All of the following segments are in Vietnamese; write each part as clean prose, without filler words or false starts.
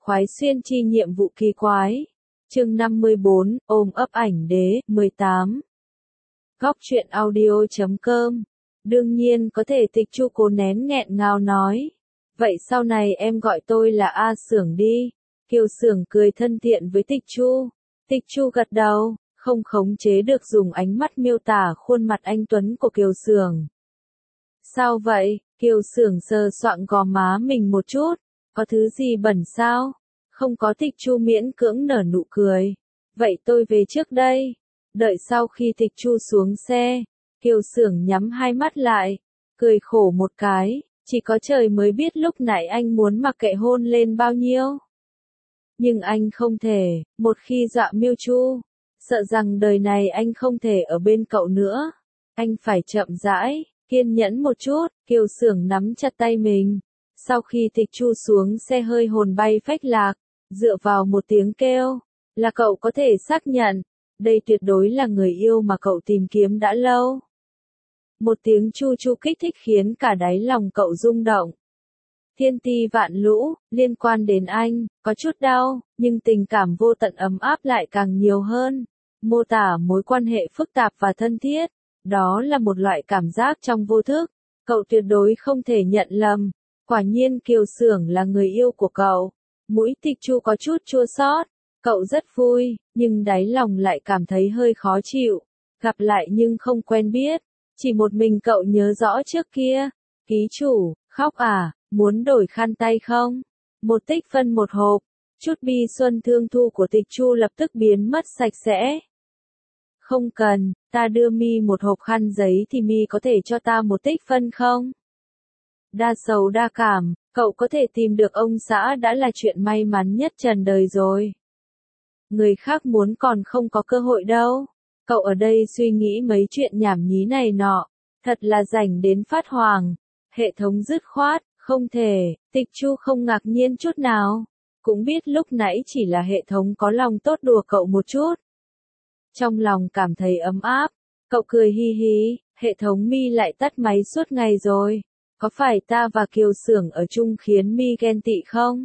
khoái xuyên chi nhiệm vụ kỳ quái. Chương 54, ôm ấp ảnh đế, 18. Góc truyện audio.com. Đương nhiên có thể. Tịch Chu cố nén nghẹn ngào nói. Vậy sau này em gọi tôi là A Xưởng đi. Kiều Xưởng cười thân thiện với Tịch Chu. Tịch Chu gật đầu, không khống chế được dùng ánh mắt miêu tả khuôn mặt anh tuấn của Kiều Xưởng. Sao vậy? Kiều Xưởng sờ soạng gò má mình một chút. Có thứ gì bẩn sao? Không có. Tịch Chu miễn cưỡng nở nụ cười. Vậy tôi về trước đây. Đợi sau khi Tịch Chu xuống xe, Kiều Xưởng nhắm hai mắt lại, cười khổ một cái, chỉ có trời mới biết lúc nãy anh muốn mặc kệ hôn lên bao nhiêu. Nhưng anh không thể, một khi dọa Miêu Chu, sợ rằng đời này anh không thể ở bên cậu nữa. Anh phải chậm rãi, kiên nhẫn một chút. Kiều Xưởng nắm chặt tay mình. Sau khi Tịch Chu xuống xe hơi hồn bay phách lạc, dựa vào một tiếng kêu, là cậu có thể xác nhận, đây tuyệt đối là người yêu mà cậu tìm kiếm đã lâu. Một tiếng chu chu kích thích khiến cả đáy lòng cậu rung động. Thiên ti vạn lũ, liên quan đến anh, có chút đau, nhưng tình cảm vô tận ấm áp lại càng nhiều hơn. Mô tả mối quan hệ phức tạp và thân thiết, đó là một loại cảm giác trong vô thức, cậu tuyệt đối không thể nhận lầm. Quả nhiên Kiều Xưởng là người yêu của cậu. Mũi Tịch Chu có chút chua xót, cậu rất vui, nhưng đáy lòng lại cảm thấy hơi khó chịu. Gặp lại nhưng không quen biết, chỉ một mình cậu nhớ rõ trước kia. Ký chủ, khóc à, muốn đổi khăn tay không? Một tích phân một hộp. Chút bi xuân thương thu của Tịch Chu lập tức biến mất sạch sẽ. Không cần, ta đưa mi một hộp khăn giấy thì mi có thể cho ta một tích phân không? Đa sầu đa cảm, cậu có thể tìm được ông xã đã là chuyện may mắn nhất trần đời rồi. Người khác muốn còn không có cơ hội đâu. Cậu ở đây suy nghĩ mấy chuyện nhảm nhí này nọ, thật là rảnh đến phát hoàng. Hệ thống dứt khoát, không thể. Tịch Chu không ngạc nhiên chút nào, cũng biết lúc nãy chỉ là hệ thống có lòng tốt đùa cậu một chút. Trong lòng cảm thấy ấm áp, cậu cười hi hi. Hệ thống mi lại tắt máy suốt ngày rồi. Có phải ta và Kiều Xưởng ở chung khiến mi ghen tị không?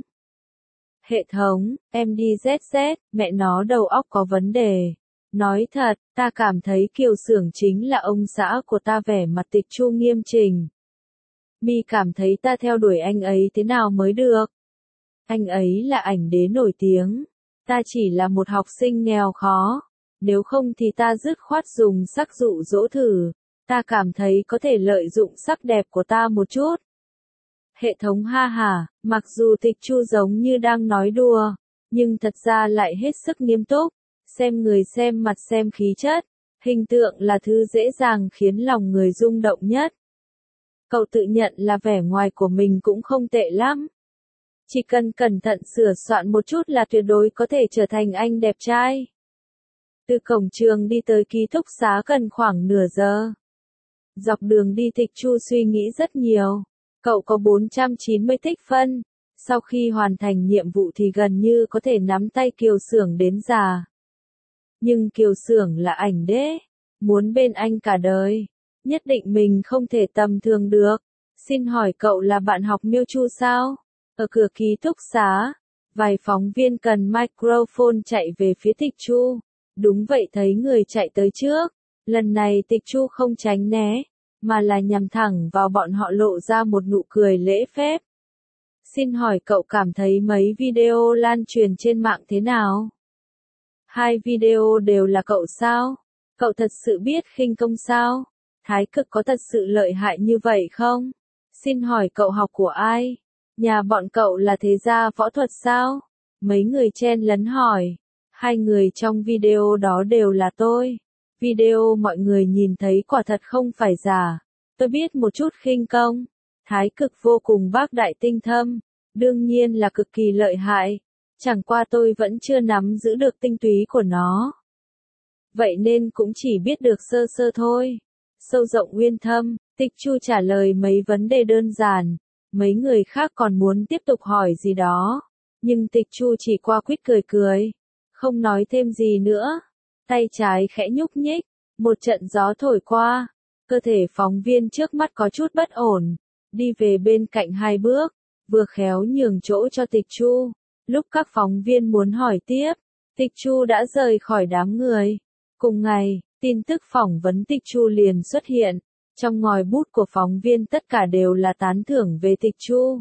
Hệ thống, em đi ZZ, mẹ nó đầu óc có vấn đề. Nói thật, ta cảm thấy Kiều Xưởng chính là ông xã của ta. Vẻ mặt Tịch Chu nghiêm chỉnh. Mi cảm thấy ta theo đuổi anh ấy thế nào mới được? Anh ấy là ảnh đế nổi tiếng. Ta chỉ là một học sinh nghèo khó. Nếu không thì ta dứt khoát dùng sắc dụ dỗ thử. Ta cảm thấy có thể lợi dụng sắc đẹp của ta một chút. Hệ thống ha hả, mặc dù Tịch Chu giống như đang nói đùa, nhưng thật ra lại hết sức nghiêm túc. Xem người xem mặt xem khí chất, hình tượng là thứ dễ dàng khiến lòng người rung động nhất. Cậu tự nhận là vẻ ngoài của mình cũng không tệ lắm. Chỉ cần cẩn thận sửa soạn một chút là tuyệt đối có thể trở thành anh đẹp trai. Từ cổng trường đi tới ký túc xá cần khoảng nửa giờ. Dọc đường đi Tịch Chu suy nghĩ rất nhiều. Cậu có 490 tích phân. Sau khi hoàn thành nhiệm vụ thì gần như có thể nắm tay Kiều Xưởng đến già. Nhưng Kiều Xưởng là ảnh đế. Muốn bên anh cả đời. Nhất định mình không thể tầm thường được. Xin hỏi cậu là bạn học Miêu Chu sao? Ở cửa ký túc xá, vài phóng viên cần microphone chạy về phía Tịch Chu. Đúng vậy, thấy người chạy tới trước. Lần này Tịch Chu không tránh né, mà là nhằm thẳng vào bọn họ, lộ ra một nụ cười lễ phép. Xin hỏi cậu cảm thấy mấy video lan truyền trên mạng thế nào? Hai video đều là cậu sao? Cậu thật sự biết khinh công sao? Thái cực có thật sự lợi hại như vậy không? Xin hỏi cậu học của ai? Nhà bọn cậu là thế gia võ thuật sao? Mấy người chen lấn hỏi. Hai người trong video đó đều là tôi. Video mọi người nhìn thấy quả thật không phải giả. Tôi biết một chút khinh công. Thái cực vô cùng bác đại tinh thâm. Đương nhiên là cực kỳ lợi hại. Chẳng qua tôi vẫn chưa nắm giữ được tinh túy của nó. Vậy nên cũng chỉ biết được sơ sơ thôi. Sâu rộng uyên thâm, Tịch Chu trả lời mấy vấn đề đơn giản. Mấy người khác còn muốn tiếp tục hỏi gì đó. Nhưng Tịch Chu chỉ qua quýt cười cười. Không nói thêm gì nữa. Tay trái khẽ nhúc nhích. Một trận gió thổi qua. Cơ thể phóng viên trước mắt có chút bất ổn. Đi về bên cạnh hai bước. Vừa khéo nhường chỗ cho Tịch Chu. Lúc các phóng viên muốn hỏi tiếp, Tịch Chu đã rời khỏi đám người. Cùng ngày, tin tức phỏng vấn Tịch Chu liền xuất hiện. Trong ngòi bút của phóng viên tất cả đều là tán thưởng về Tịch Chu.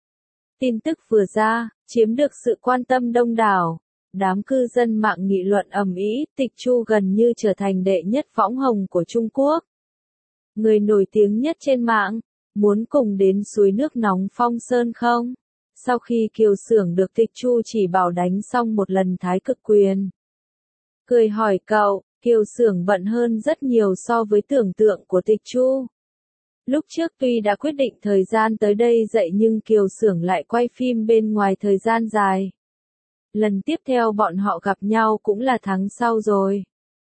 Tin tức vừa ra, chiếm được sự quan tâm đông đảo. Đám cư dân mạng nghị luận ầm ĩ, Tịch Chu gần như trở thành đệ nhất võng hồng của Trung Quốc. Người nổi tiếng nhất trên mạng, muốn cùng đến suối nước nóng Phong Sơn không? Sau khi Kiều Xưởng được Tịch Chu chỉ bảo đánh xong một lần thái cực quyền. Cười hỏi cậu, Kiều Xưởng bận hơn rất nhiều so với tưởng tượng của Tịch Chu. Lúc trước tuy đã quyết định thời gian tới đây dậy nhưng Kiều Xưởng lại quay phim bên ngoài thời gian dài. Lần tiếp theo bọn họ gặp nhau cũng là tháng sau rồi.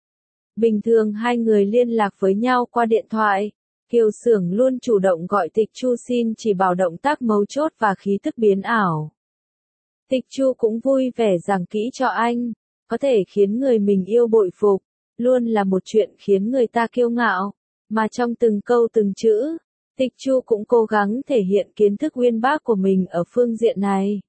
Bình thường hai người liên lạc với nhau qua điện thoại. Kiều Xưởng luôn chủ động gọi Tịch Chu xin chỉ bảo động tác mấu chốt và khí tức biến ảo. Tịch Chu cũng vui vẻ giảng kỹ cho anh, có thể khiến người mình yêu bội phục, luôn là một chuyện khiến người ta kiêu ngạo, mà trong từng câu từng chữ, Tịch Chu cũng cố gắng thể hiện kiến thức uyên bác của mình ở phương diện này.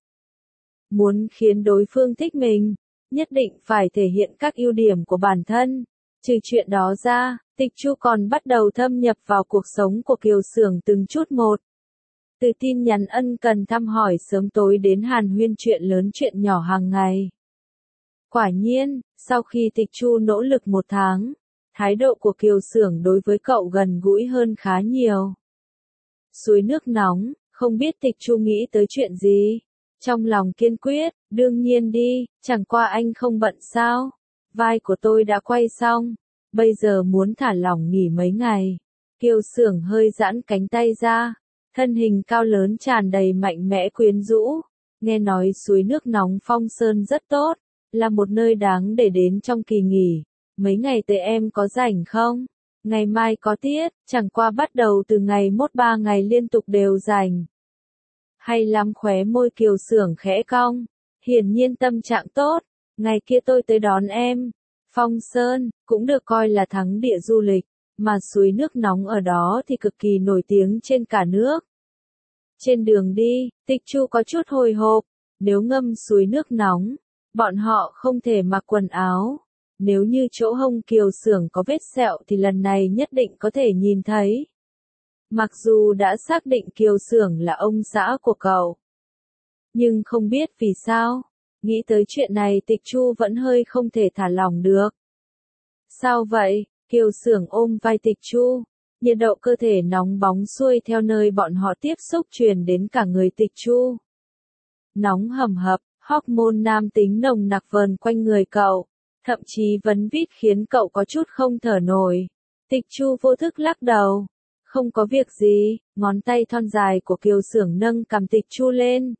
Muốn khiến đối phương thích mình, nhất định phải thể hiện các ưu điểm của bản thân. Trừ chuyện đó ra, Tịch Chu còn bắt đầu thâm nhập vào cuộc sống của Kiều Xưởng từng chút một. Từ tin nhắn ân cần thăm hỏi sớm tối đến hàn huyên chuyện lớn chuyện nhỏ hàng ngày. Quả nhiên, sau khi Tịch Chu nỗ lực một tháng, thái độ của Kiều Xưởng đối với cậu gần gũi hơn khá nhiều. Suối nước nóng, không biết Tịch Chu nghĩ tới chuyện gì? Trong lòng kiên quyết, đương nhiên đi, chẳng qua anh không bận sao? Vai của tôi đã quay xong, bây giờ muốn thả lỏng nghỉ mấy ngày. Kiều Xưởng hơi giãn cánh tay ra, thân hình cao lớn tràn đầy mạnh mẽ quyến rũ. Nghe nói suối nước nóng Phong Sơn rất tốt, là một nơi đáng để đến trong kỳ nghỉ. Mấy ngày tới em có rảnh không? Ngày mai có tiết, chẳng qua bắt đầu từ ngày mốt 3 ngày liên tục đều rảnh. Hay lắm, khóe môi Kiều Xưởng khẽ cong, hiển nhiên tâm trạng tốt, ngày kia tôi tới đón em. Phong Sơn, cũng được coi là thắng địa du lịch, mà suối nước nóng ở đó thì cực kỳ nổi tiếng trên cả nước. Trên đường đi, Tịch Chu có chút hồi hộp, nếu ngâm suối nước nóng, bọn họ không thể mặc quần áo. Nếu như chỗ hông Kiều Xưởng có vết sẹo thì lần này nhất định có thể nhìn thấy. Mặc dù đã xác định Kiều Xưởng là ông xã của cậu, nhưng không biết vì sao, nghĩ tới chuyện này Tịch Chu vẫn hơi không thể thả lỏng được. Sao vậy? Kiều Xưởng ôm vai Tịch Chu, nhiệt độ cơ thể nóng bóng xuôi theo nơi bọn họ tiếp xúc truyền đến cả người Tịch Chu. Nóng hầm hập, hormone nam tính nồng nặc vờn quanh người cậu, thậm chí vấn vít khiến cậu có chút không thở nổi. Tịch Chu vô thức lắc đầu. Không có việc gì, ngón tay thon dài của Kiều Xưởng nâng cằm Tịch Chu lên.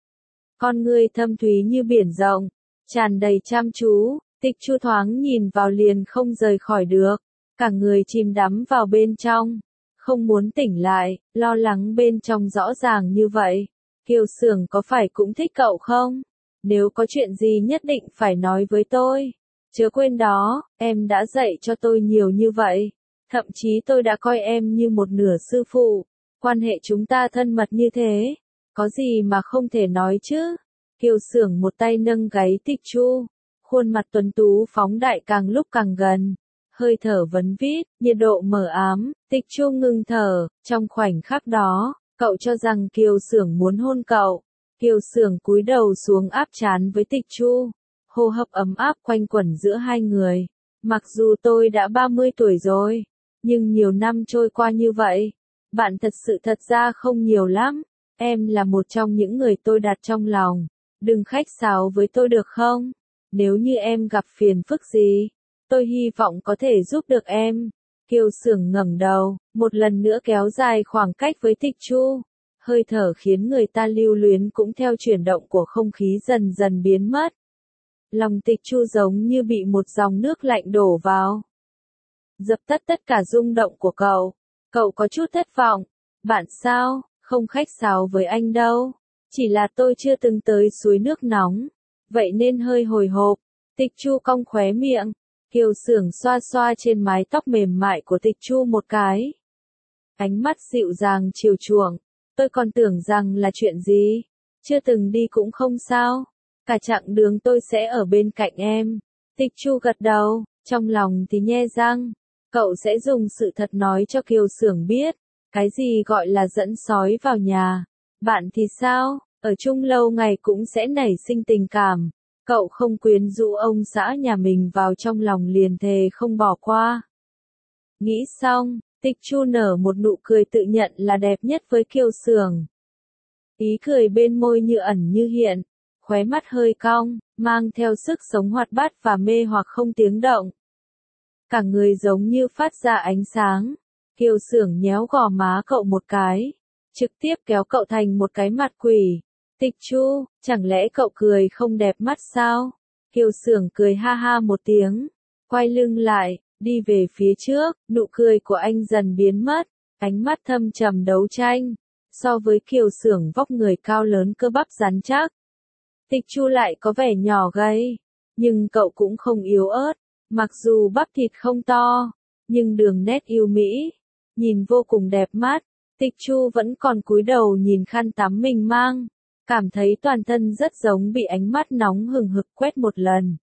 Con ngươi thâm thúy như biển rộng, tràn đầy chăm chú, Tịch Chu thoáng nhìn vào liền không rời khỏi được, cả người chìm đắm vào bên trong, không muốn tỉnh lại, lo lắng bên trong rõ ràng như vậy. Kiều Xưởng có phải cũng thích cậu không? Nếu có chuyện gì nhất định phải nói với tôi. Chớ quên đó, em đã dạy cho tôi nhiều như vậy. Thậm chí tôi đã coi em như một nửa sư phụ. Quan hệ chúng ta thân mật như thế. Có gì mà không thể nói chứ? Kiều Xưởng một tay nâng gáy Tịch Chu. Khuôn mặt tuấn tú phóng đại càng lúc càng gần. Hơi thở vấn vít, nhiệt độ mờ ám. Tịch Chu ngừng thở. Trong khoảnh khắc đó, cậu cho rằng Kiều Xưởng muốn hôn cậu. Kiều Xưởng cúi đầu xuống áp trán với Tịch Chu. Hô hấp ấm áp quanh quẩn giữa hai người. Mặc dù tôi đã 30 tuổi rồi, nhưng nhiều năm trôi qua như vậy, bạn thật ra không nhiều lắm. Em là một trong những người tôi đặt trong lòng. Đừng khách sáo với tôi được không? Nếu như em gặp phiền phức gì, tôi hy vọng có thể giúp được em. Kiều Xưởng ngẩng đầu, một lần nữa kéo dài khoảng cách với Tịch Chu. Hơi thở khiến người ta lưu luyến cũng theo chuyển động của không khí dần dần biến mất. Lòng Tịch Chu giống như bị một dòng nước lạnh đổ vào. Dập tắt tất cả rung động của cậu. Cậu có chút thất vọng. Bạn sao, không khách sáo với anh đâu. Chỉ là tôi chưa từng tới suối nước nóng. Vậy nên hơi hồi hộp. Tịch Chu cong khóe miệng. Kiều Xưởng xoa xoa trên mái tóc mềm mại của Tịch Chu một cái. Ánh mắt dịu dàng chiều chuộng. Tôi còn tưởng rằng là chuyện gì. Chưa từng đi cũng không sao. Cả chặng đường tôi sẽ ở bên cạnh em. Tịch Chu gật đầu, trong lòng thì nhe răng. Cậu sẽ dùng sự thật nói cho Kiều Xưởng biết. Cái gì gọi là dẫn sói vào nhà. Bạn thì sao? Ở chung lâu ngày cũng sẽ nảy sinh tình cảm. Cậu không quyến rũ ông xã nhà mình vào trong lòng liền thề không bỏ qua. Nghĩ xong, Tịch Chu nở một nụ cười tự nhận là đẹp nhất với Kiều Xưởng. Ý cười bên môi như ẩn như hiện, khóe mắt hơi cong, mang theo sức sống hoạt bát và mê hoặc không tiếng động. Cả người giống như phát ra ánh sáng. Kiều Xưởng nhéo gò má cậu một cái, trực tiếp kéo cậu thành một cái mặt quỷ. Tịch Chu, chẳng lẽ cậu cười không đẹp mắt sao? Kiều Xưởng cười ha ha một tiếng, quay lưng lại, đi về phía trước, nụ cười của anh dần biến mất, ánh mắt thâm trầm đấu tranh. So với Kiều Xưởng vóc người cao lớn cơ bắp rắn chắc, Tịch Chu lại có vẻ nhỏ gầy, nhưng cậu cũng không yếu ớt, mặc dù bắp thịt không to, nhưng đường nét yêu mỹ, nhìn vô cùng đẹp mắt. Tịch Chu vẫn còn cúi đầu nhìn khăn tắm mình mang, cảm thấy toàn thân rất giống bị ánh mắt nóng hừng hực quét một lần.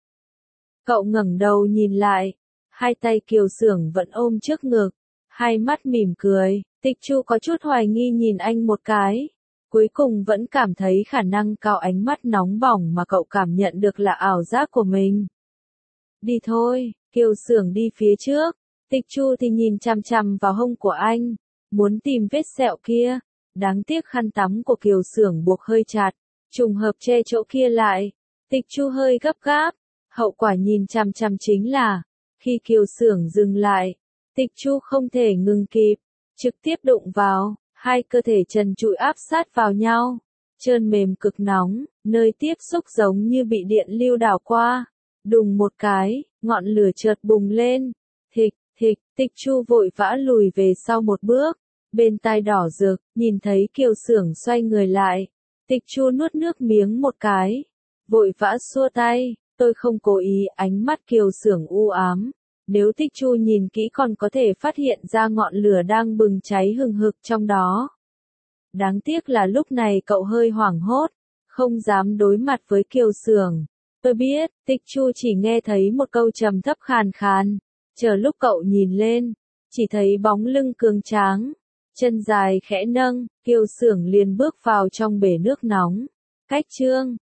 Cậu ngẩng đầu nhìn lại, hai tay Kiều Xưởng vẫn ôm trước ngực, hai mắt mỉm cười. Tịch Chu có chút hoài nghi nhìn anh một cái, cuối cùng vẫn cảm thấy khả năng cao ánh mắt nóng bỏng mà cậu cảm nhận được là ảo giác của mình. Đi thôi, Kiều Xưởng đi phía trước, Tịch Chu thì nhìn chằm chằm vào hông của anh, muốn tìm vết sẹo kia. Đáng tiếc khăn tắm của Kiều Xưởng buộc hơi chặt, trùng hợp che chỗ kia lại. Tịch Chu hơi gấp gáp, hậu quả nhìn chằm chằm chính là, khi Kiều Xưởng dừng lại, Tịch Chu không thể ngừng kịp, trực tiếp đụng vào, hai cơ thể trần trụi áp sát vào nhau, trơn mềm cực nóng, nơi tiếp xúc giống như bị điện lưu đảo qua. Đùng một cái, ngọn lửa chợt bùng lên, thịch, thịch, Tịch Chu vội vã lùi về sau một bước, bên tai đỏ rực, nhìn thấy Kiều Xưởng xoay người lại, Tịch Chu nuốt nước miếng một cái, vội vã xua tay, tôi không cố ý. Ánh mắt Kiều Xưởng u ám, nếu Tịch Chu nhìn kỹ còn có thể phát hiện ra ngọn lửa đang bừng cháy hừng hực trong đó. Đáng tiếc là lúc này cậu hơi hoảng hốt, không dám đối mặt với Kiều Xưởng. Tôi biết, Tịch Chu chỉ nghe thấy một câu trầm thấp khàn khàn, chờ lúc cậu nhìn lên, chỉ thấy bóng lưng cường tráng, chân dài khẽ nâng, Kiều Xưởng liền bước vào trong bể nước nóng. Cách chương